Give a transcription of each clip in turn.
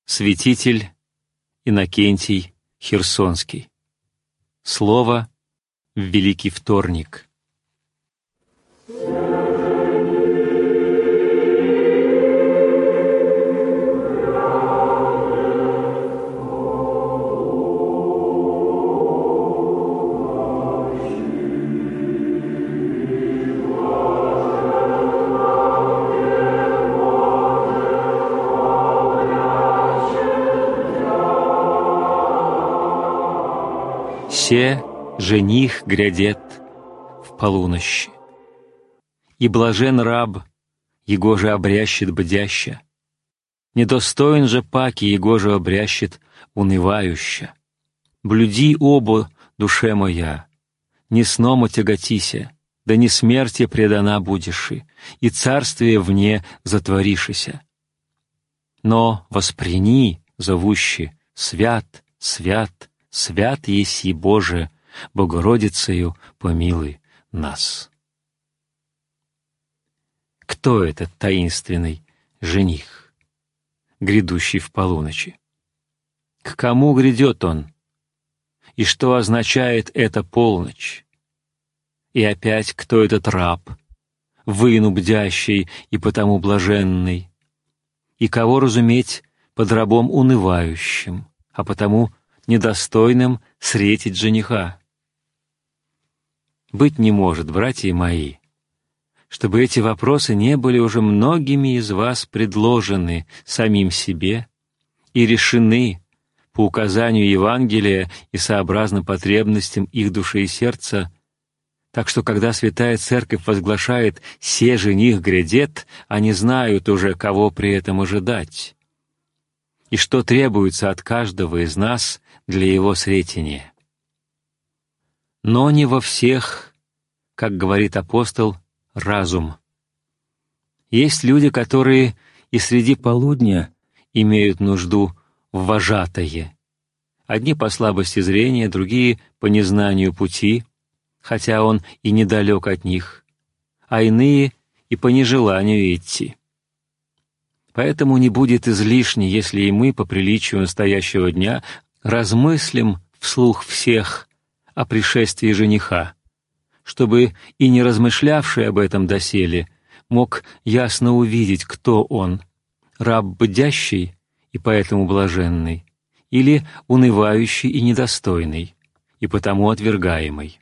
Святитель Иннокентий Херсонский. Слово в Великий вторник. Се жених грядет в полунощи, и блажен раб, его же обрящет бдяща, недостоин же паки, его же обрящет унывающе. Блюди оба, душе моя, не сном отяготися, да не смерти предана будеши, и царствие вне затворишися. Но воспрени, зовущий, свят, свят, свят еси Боже, Богородицею помилуй нас. Кто этот таинственный жених, грядущий в полуночи? К кому грядет он? И что означает эта полночь? И опять, кто этот раб, выну бдящий и потому блаженный? И кого разуметь под рабом унывающим, а потому недостойным сретить жениха? Быть не может, братья мои, чтобы эти вопросы не были уже многими из вас предложены самим себе и решены по указанию Евангелия и сообразно потребностям их души и сердца, так что, когда Святая Церковь возглашает «се жених грядет», они знают уже, кого при этом ожидать, и что требуется от каждого из нас для его сретения. Но не во всех, как говорит апостол, разум. Есть люди, которые и среди полудня имеют нужду в вожатое. Одни по слабости зрения, другие по незнанию пути, хотя он и недалек от них, а иные и по нежеланию идти. Поэтому не будет излишне, если и мы, по приличию настоящего дня, размыслим вслух всех о пришествии жениха, чтобы и не размышлявший об этом доселе мог ясно увидеть, кто он, раб бдящий и поэтому блаженный, или унывающий и недостойный, и потому отвергаемый.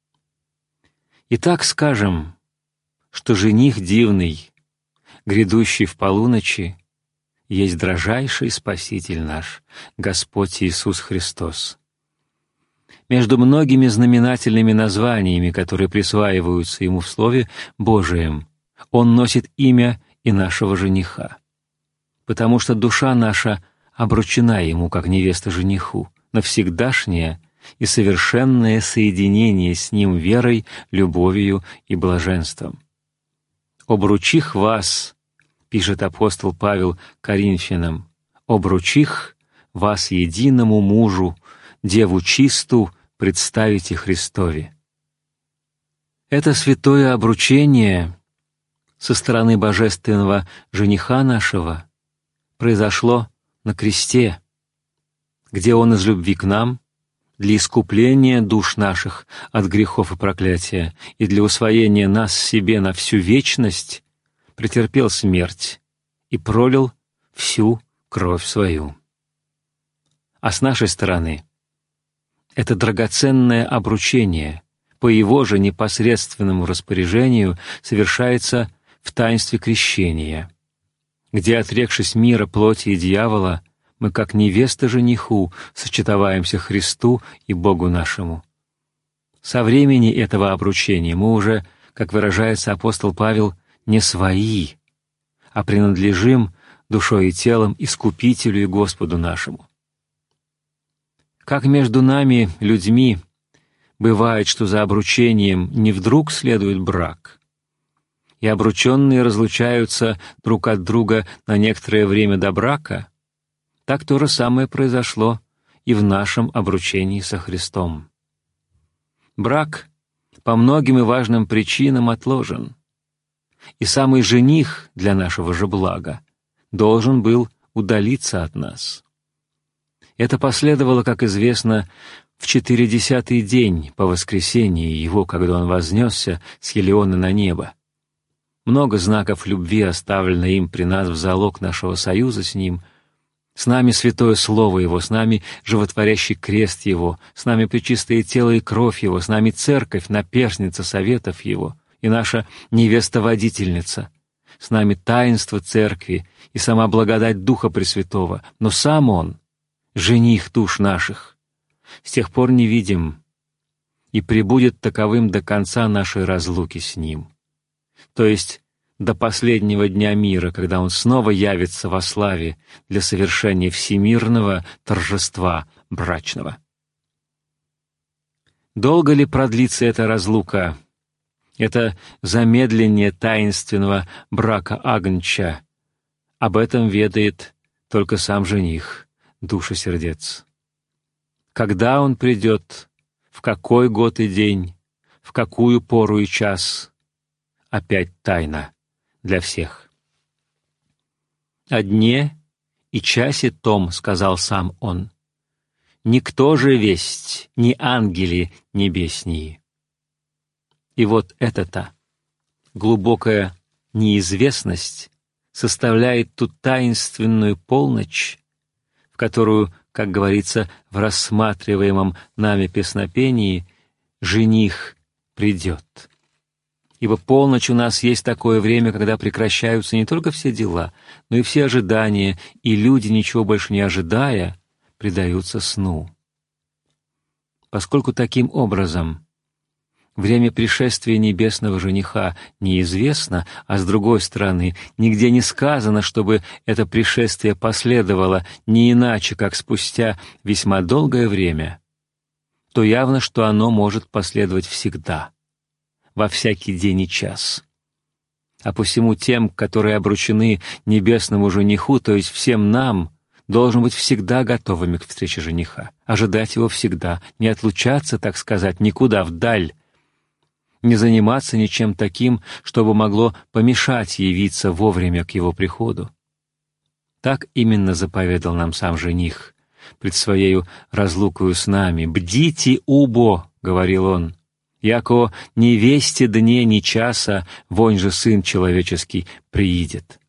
Итак, скажем, что жених дивный, грядущий в полуночи, есть дрожайший Спаситель наш, Господь Иисус Христос. Между многими знаменательными названиями, которые присваиваются Ему в Слове Божием, Он носит имя и нашего жениха, потому что душа наша обручена Ему, как невеста жениху, навсегдашнее и совершенное соединение с Ним верой, любовью и блаженством. «Обручих вас», — пишет апостол Павел Коринфянам, «обручих вас единому мужу, деву чисту представите Христове». Это святое обручение со стороны божественного жениха нашего произошло на кресте, где Он из любви к нам, для искупления душ наших от грехов и проклятия и для усвоения нас себе на всю вечность претерпел смерть и пролил всю кровь свою. А с нашей стороны это драгоценное обручение по Его же непосредственному распоряжению совершается в таинстве крещения, где, отрекшись мира, плоти и дьявола, мы, как невеста жениху, сочетоваемся Христу и Богу нашему. Со времени этого обручения мы уже, как выражается апостол Павел, не свои, а принадлежим душой и телом Искупителю и Господу нашему. Как между нами, людьми, бывает, что за обручением не вдруг следует брак, и обрученные разлучаются друг от друга на некоторое время до брака, так то же самое произошло и в нашем обручении со Христом. Брак по многим и важным причинам отложен, и самый жених для нашего же блага должен был удалиться от нас. Это последовало, как известно, в 40-й день по воскресении Его, когда Он вознесся с Елеона на небо. Много знаков любви оставлено им при нас в залог нашего союза с Ним. С нами святое Слово Его, с нами животворящий крест Его, с нами пречистое тело и кровь Его, с нами церковь, наперсница советов Его и наша невеста-водительница, с нами таинство церкви и сама благодать Духа Пресвятого, но сам Он — жених душ наших. С тех пор не видим, и пребудет таковым до конца нашей разлуки с Ним, то есть до последнего дня мира, когда Он снова явится во славе для совершения всемирного торжества брачного. Долго ли продлится эта разлука, это замедление таинственного брака Агнча? Об этом ведает только сам жених, душа сердец. Когда он придет, в какой год и день, в какую пору и час, опять тайна для всех. «О дне и часе том, — сказал сам он, — никто же весть, ни ангели небеснии». И вот эта-то глубокая неизвестность составляет ту таинственную полночь, в которую, как говорится в рассматриваемом нами песнопении, жених придет. Ибо полночь у нас есть такое время, когда прекращаются не только все дела, но и все ожидания, и люди, ничего больше не ожидая, предаются сну. Поскольку таким образом время пришествия небесного жениха неизвестно, а с другой стороны, нигде не сказано, чтобы это пришествие последовало не иначе, как спустя весьма долгое время, то явно, что оно может последовать всегда, во всякий день и час. А посему тем, которые обручены небесному жениху, то есть всем нам, должен быть всегда готовыми к встрече жениха, ожидать его всегда, не отлучаться, так сказать, никуда вдаль, не заниматься ничем таким, чтобы могло помешать явиться вовремя к его приходу. Так именно заповедал нам сам жених пред своею разлукою с нами. «Бдите, убо, — говорил он, — яко не вести дне ни часа, вонь же Сын Человеческий приидет».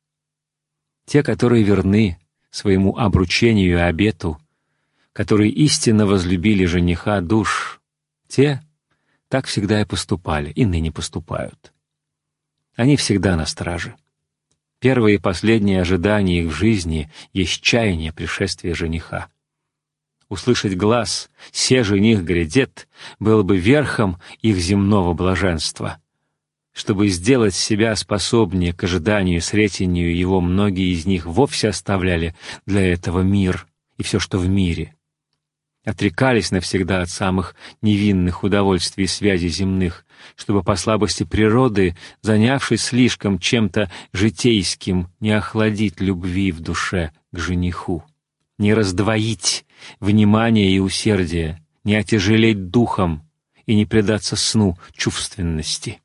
Те, которые верны своему обручению и обету, которые истинно возлюбили жениха душ, те так всегда и поступали, и ныне поступают. Они всегда на страже. Первое и последнее ожидание их в жизни есть чаяние пришествия жениха. Услышать глас «се жених грядет» было бы верхом их земного блаженства. Чтобы сделать себя способнее к ожиданию и сретению его, многие из них вовсе оставляли для этого мир и все, что в мире. Отрекались навсегда от самых невинных удовольствий и связей земных, чтобы по слабости природы, занявшись слишком чем-то житейским, не охладить любви в душе к жениху, не раздвоить внимание и усердие, не отяжелеть духом и не предаться сну чувственности.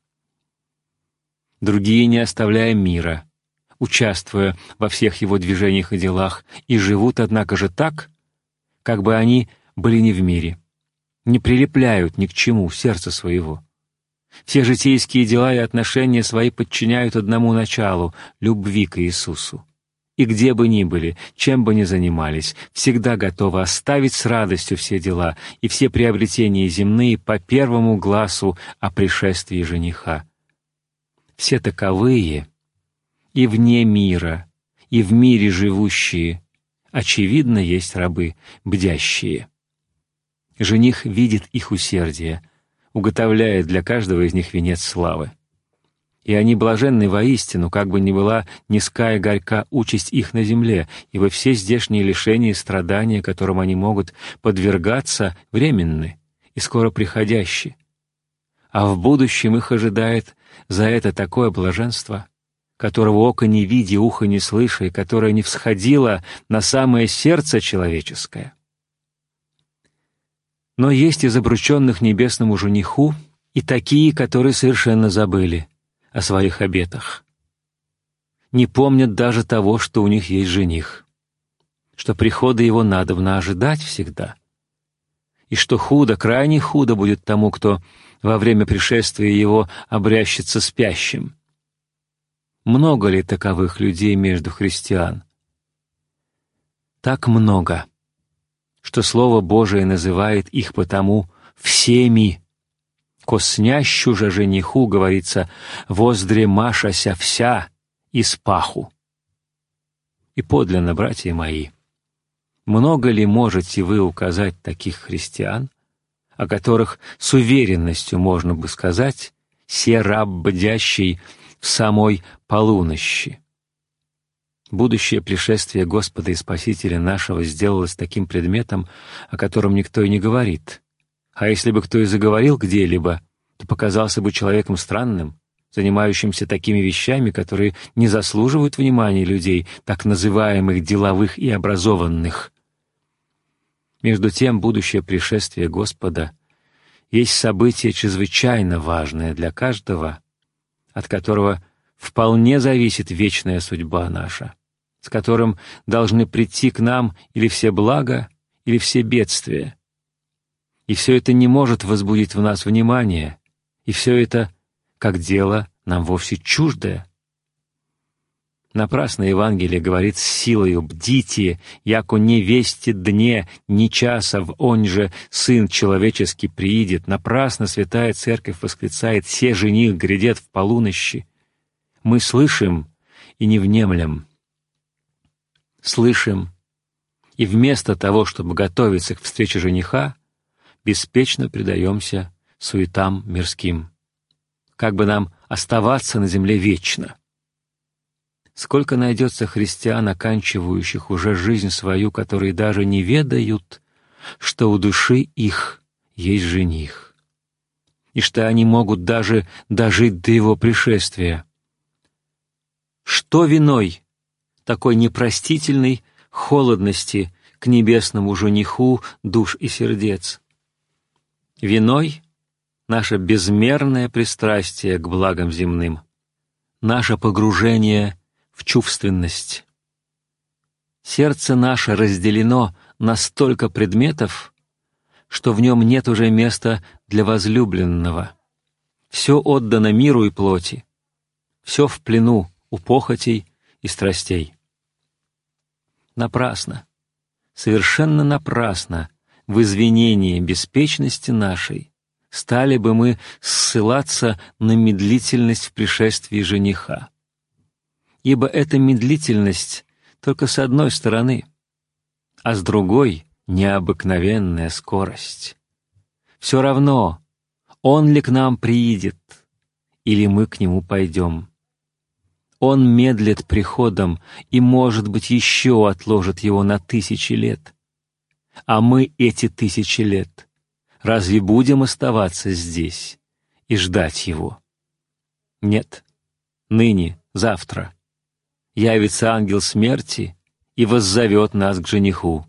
Другие, не оставляя мира, участвуя во всех его движениях и делах, и живут, однако же, так, как бы они были не в мире, не прилепляют ни к чему сердца своего. Все житейские дела и отношения свои подчиняют одному началу — любви к Иисусу. И где бы ни были, чем бы ни занимались, всегда готовы оставить с радостью все дела и все приобретения земные по первому гласу о пришествии жениха. Все таковые и вне мира, и в мире живущие, очевидно, есть рабы бдящие. Жених видит их усердие, уготовляет для каждого из них венец славы. И они блаженны воистину, как бы ни была низка и горька участь их на земле, ибо все здешние лишения и страдания, которым они могут подвергаться, временны и скоро приходящие. А в будущем их ожидает за это такое блаженство, которого око не видя, ухо не слыша, и которое не всходило на самое сердце человеческое. Но есть из обрученных небесному жениху и такие, которые совершенно забыли о своих обетах. Не помнят даже того, что у них есть жених. что прихода Его надобно ожидать всегда, и что худо, крайне худо будет тому, кто во время пришествия Его обрящется спящим. Много ли таковых людей между христиан? Так много, что Слово Божие называет их потому всеми. Ко снящу же жениху, говорится, воздремашася вся из паху. И подлинно, братья мои, много ли можете вы указать таких христиан, о которых с уверенностью можно бы сказать «се раб бдящий в самой полунощи»? Будущее пришествие Господа и Спасителя нашего сделалось таким предметом, о котором никто и не говорит. А если бы кто и заговорил где-либо, то показался бы человеком странным, занимающимся такими вещами, которые не заслуживают внимания людей, так называемых деловых и образованных. Между тем, будущее пришествие Господа есть событие чрезвычайно важное для каждого, от которого вполне зависит вечная судьба наша, с которым должны прийти к нам или все блага, или все бедствия. И все это не может возбудить в нас внимание, и все это, как дело, нам вовсе чуждое. Напрасно Евангелие говорит с силою «бдите, яко не вести дне, ни часа в онь же Сын Человеческий приидет». Напрасно Святая Церковь восклицает «се жених грядет в полунощи». Мы слышим и не внемлем. Слышим, и вместо того, чтобы готовиться к встрече жениха, беспечно предаемся суетам мирским. Как бы нам оставаться на земле вечно? Сколько найдется христиан, оканчивающих уже жизнь свою, которые даже не ведают, что у души их есть жених, и что они могут даже дожить до его пришествия. Что виной такой непростительной холодности к небесному жениху душ и сердец? Виной наше безмерное пристрастие к благам земным, наше погружение в чувственность. Сердце наше разделено на столько предметов, что в нем нет уже места для возлюбленного. Все отдано миру и плоти, все в плену у похотей и страстей. Напрасно, совершенно напрасно в извинении беспечности нашей стали бы мы ссылаться на медлительность в пришествии жениха. Ибо эта медлительность только с одной стороны, а с другой — необыкновенная скорость. Все равно, он ли к нам приидет, или мы к нему пойдем. Он медлит приходом и, может быть, еще отложит его на 1000 лет. А мы эти 1000 лет разве будем оставаться здесь и ждать его? Нет, ныне, завтра явится ангел смерти и воззовет нас к жениху.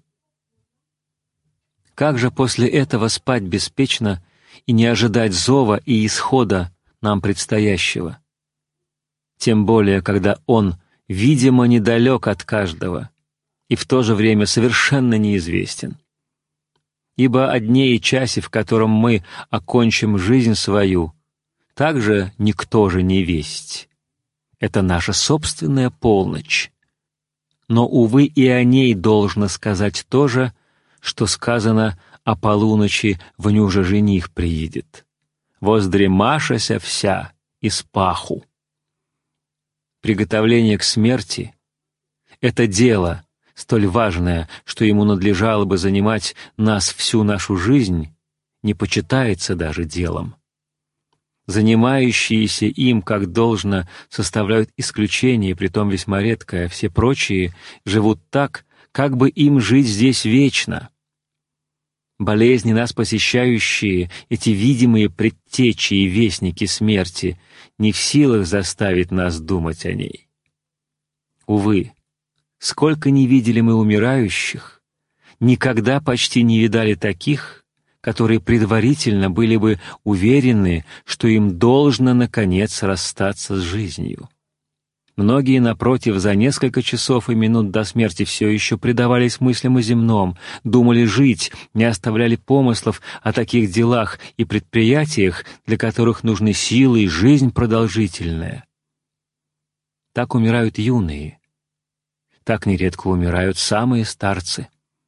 Как же после этого спать беспечно и не ожидать зова и исхода нам предстоящего? Тем более, когда он, видимо, недалек от каждого и в то же время совершенно неизвестен. Ибо о дне и часе, в котором мы окончим жизнь свою, также никто же не весть. Это наша собственная полночь. Но, увы, и о ней должно сказать то же, что сказано о полуночи, в ню же жених приидет. «Воздремашася вся из паху». Приготовление к смерти — это дело, столь важное, что ему надлежало бы занимать нас всю нашу жизнь, не почитается даже делом. Занимающиеся им, как должно, составляют исключение, притом весьма редкое, все прочие живут так, как бы им жить здесь вечно. Болезни, нас посещающие, эти видимые предтечи и вестники смерти, не в силах заставить нас думать о ней. Увы, сколько не видели мы умирающих, никогда почти не видали таких, которые предварительно были бы уверены, что им должно, наконец, расстаться с жизнью. Многие, напротив, за несколько часов и минут до смерти все еще предавались мыслям о земном, думали жить, не оставляли помыслов о таких делах и предприятиях, для которых нужны силы и жизнь продолжительная. Так умирают юные, так нередко умирают самые старцы.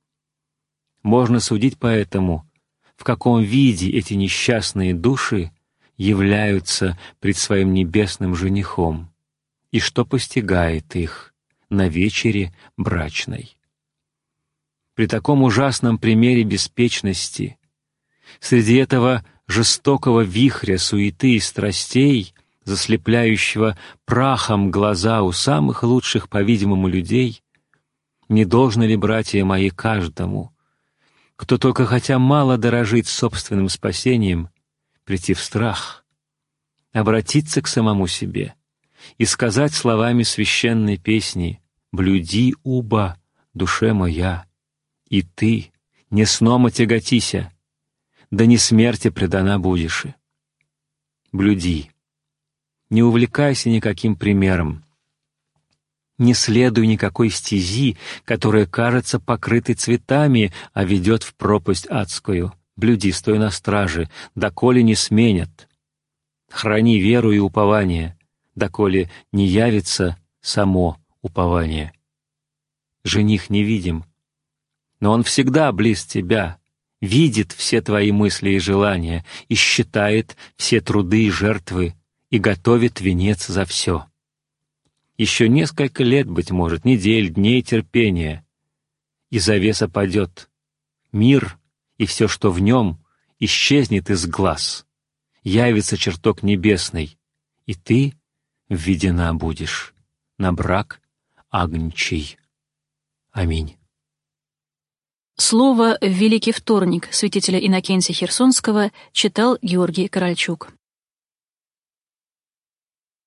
Можно судить поэтому, в каком виде эти несчастные души являются пред своим небесным женихом, и что постигает их на вечере брачной. При таком ужасном примере беспечности, среди этого жестокого вихря суеты и страстей, заслепляющего прахом глаза у самых лучших, по-видимому, людей, не должно ли, братья мои, каждому, кто только хотя мало дорожит собственным спасением, прийти в страх, обратиться к самому себе и сказать словами священной песни: «Блюди, уба, душе моя, и ты не сном отяготися, да не смерти предана будешь». Блюди, не увлекайся никаким примером, не следуй никакой стези, которая кажется покрытой цветами, а ведет в пропасть адскую. Блюди, стой на страже, доколе не сменят. Храни веру и упование, доколе не явится само упование. Жених невидим, но он всегда близ тебя, видит все твои мысли и желания, и считает все труды и жертвы, и готовит венец за все. Еще несколько лет, быть может, недель, дней терпения, и завеса падет. Мир и все, что в нем, исчезнет из глаз. Явится чертог небесный, и ты введена будешь на брак агнчий. Аминь. Слово в Великий вторник святителя Иннокентия Херсонского читал Георгий Корольчук.